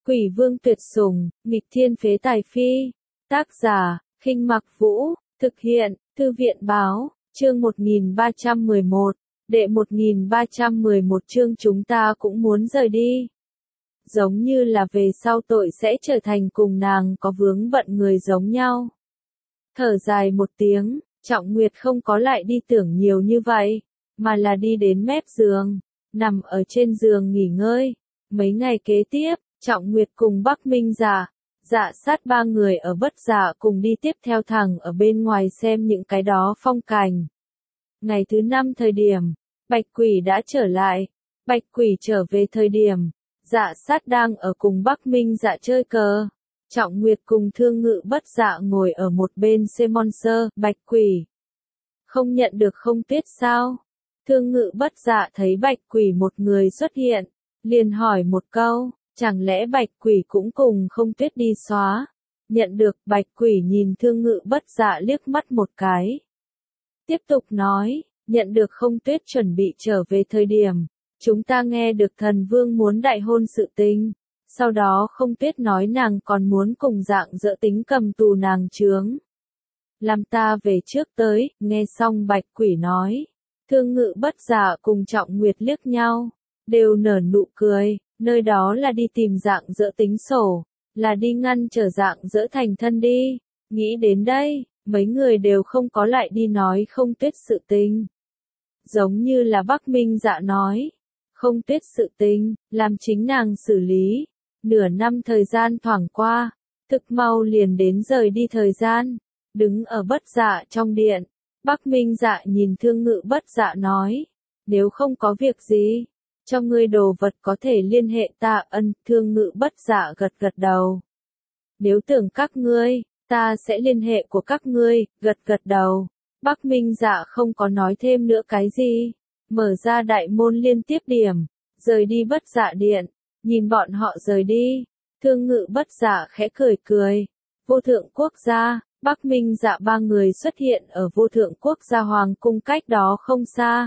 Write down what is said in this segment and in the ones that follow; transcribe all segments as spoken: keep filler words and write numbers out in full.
Quỷ vương tuyệt sủng, nghịch thiên phế tài phi. Tác giả, Khinh Mặc Vũ, thực hiện, Thư viện báo, chương một nghìn ba trăm mười một, đệ một nghìn ba trăm mười một chương chúng ta cũng muốn rời đi. Giống như là về sau tội sẽ trở thành cùng nàng có vướng bận người giống nhau. Thở dài một tiếng, Trọng Nguyệt không có lại đi tưởng nhiều như vậy, mà là đi đến mép giường, nằm ở trên giường nghỉ ngơi. Mấy ngày kế tiếp, Trọng Nguyệt cùng Bắc Minh Dạ, Dạ Sát ba người ở Bất Dạ cùng đi tiếp theo thẳng ở bên ngoài xem những cái đó phong cảnh. Ngày thứ năm thời điểm, Bạch Quỷ đã trở lại. Bạch Quỷ trở về thời điểm, Dạ Sát đang ở cùng Bắc Minh Dạ chơi cờ. Trọng Nguyệt cùng Thương Ngự Bất Dạ ngồi ở một bên xem monster. Bạch Quỷ không nhận được không tuyết sao? Thương Ngự Bất Dạ thấy Bạch Quỷ một người xuất hiện, liền hỏi một câu, chẳng lẽ Bạch Quỷ cũng cùng không tuyết đi xóa? Nhận được, Bạch Quỷ nhìn Thương Ngự Bất Dạ liếc mắt một cái. Tiếp tục nói, nhận được không tuyết chuẩn bị trở về thời điểm, chúng ta nghe được thần vương muốn đại hôn sự tình. Sau đó không tuyết nói nàng còn muốn cùng Dạng Dỡ tính cầm tù nàng chướng. Làm ta về trước tới, nghe xong Bạch Quỷ nói. Thương Ngự Bất Dạ cùng Trọng Nguyệt liếc nhau, đều nở nụ cười, nơi đó là đi tìm Dạng Dỡ tính sổ, là đi ngăn trở Dạng Dỡ thành thân đi. Nghĩ đến đây, mấy người đều không có lại đi nói không tuyết sự tình. Giống như là Bắc Minh Dạ nói, không tuyết sự tình, làm chính nàng xử lý. Nửa năm thời gian thoảng qua, thực mau liền đến rời đi thời gian, đứng ở Bất Dạ trong điện. Bắc Minh Dạ nhìn Thương Ngự Bất Dạ nói, nếu không có việc gì, cho ngươi đồ vật có thể liên hệ ta. Ân. Thương Ngự Bất Dạ gật gật đầu. Nếu tưởng các ngươi, ta sẽ liên hệ của các ngươi, gật gật đầu. Bắc Minh Dạ không có nói thêm nữa cái gì, mở ra đại môn liên tiếp điểm, rời đi Bất Dạ điện, nhìn bọn họ rời đi. Thương Ngự Bất Dạ khẽ cười cười. Vô Thượng Quốc gia, Bắc Minh Dạ ba người xuất hiện ở Vô Thượng Quốc gia hoàng cung cách đó không xa.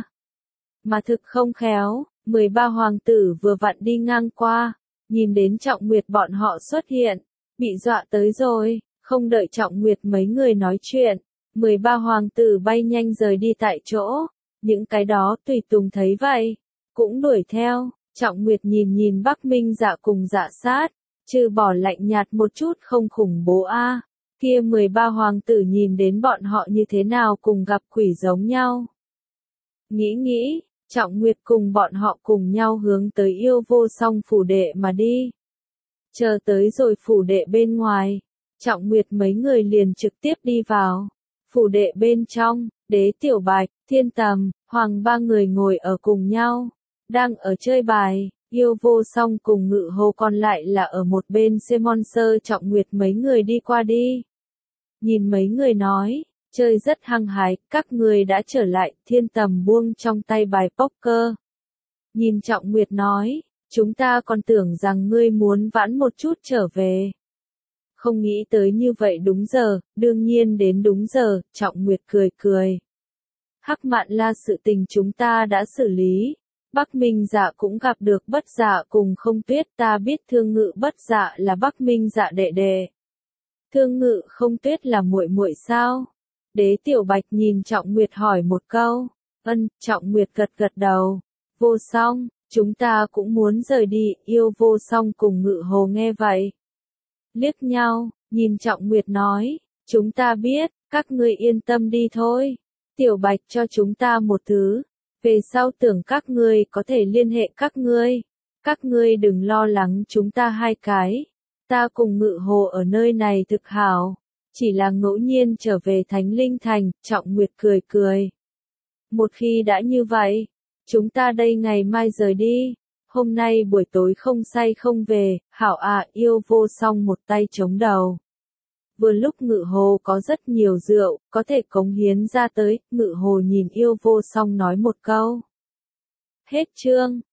Mà thực không khéo, mười ba hoàng tử vừa vặn đi ngang qua, nhìn đến Trọng Nguyệt bọn họ xuất hiện, bị dọa tới rồi, không đợi Trọng Nguyệt mấy người nói chuyện, mười ba hoàng tử bay nhanh rời đi tại chỗ. Những cái đó tùy tùng thấy vậy, cũng đuổi theo. Trọng Nguyệt nhìn nhìn Bắc Minh Dạ cùng Dạ Sát, trừ bỏ lạnh nhạt một chút không khủng bố a. Kia mười ba hoàng tử nhìn đến bọn họ như thế nào cùng gặp quỷ giống nhau. Nghĩ nghĩ, Trọng Nguyệt cùng bọn họ cùng nhau hướng tới Yêu Vô Song phủ đệ mà đi. Chờ tới rồi phủ đệ bên ngoài, Trọng Nguyệt mấy người liền trực tiếp đi vào. Phủ đệ bên trong, Đế Tiểu Bạch, Thiên Tầm, Hoàng ba người ngồi ở cùng nhau, đang ở chơi bài. Yêu Vô Song cùng Ngự Hồ còn lại là ở một bên xem monster. Trọng Nguyệt mấy người đi qua đi. Nhìn mấy người nói, chơi rất hăng hái, các người đã trở lại. Thiên Tầm buông trong tay bài poker. Nhìn Trọng Nguyệt nói, chúng ta còn tưởng rằng ngươi muốn vãn một chút trở về. Không nghĩ tới như vậy đúng giờ, đương nhiên đến đúng giờ. Trọng Nguyệt cười cười. Hắc Mạn La sự tình chúng ta đã xử lý. Bắc Minh Dạ cũng gặp được Bất Dạ cùng không tuyết. Ta biết Thương Ngự Bất Dạ là Bắc Minh Dạ đệ đệ. Thương Ngự không tuyết là muội muội sao? Đế Tiểu Bạch nhìn Trọng Nguyệt hỏi một câu. Ân. Trọng Nguyệt gật gật đầu. Vô Song, chúng ta cũng muốn rời đi. Yêu Vô Song cùng Ngự Hồ nghe vậy, liếc nhau, nhìn Trọng Nguyệt nói, chúng ta biết, các ngươi yên tâm đi thôi. Tiểu Bạch cho chúng ta một thứ, về sau tưởng các ngươi có thể liên hệ các ngươi. Các ngươi đừng lo lắng chúng ta hai cái. Ta cùng Ngự Hồ ở nơi này thực hảo, chỉ là ngẫu nhiên trở về Thánh Linh Thành. Trọng Nguyệt cười cười. Một khi đã như vậy, chúng ta đây ngày mai rời đi. Hôm nay buổi tối không say không về. Hảo à. Yêu Vô Song một tay chống đầu. Vừa lúc Ngự Hồ có rất nhiều rượu, có thể cống hiến ra tới. Ngự Hồ nhìn Yêu Vô Song nói một câu. Hết chương.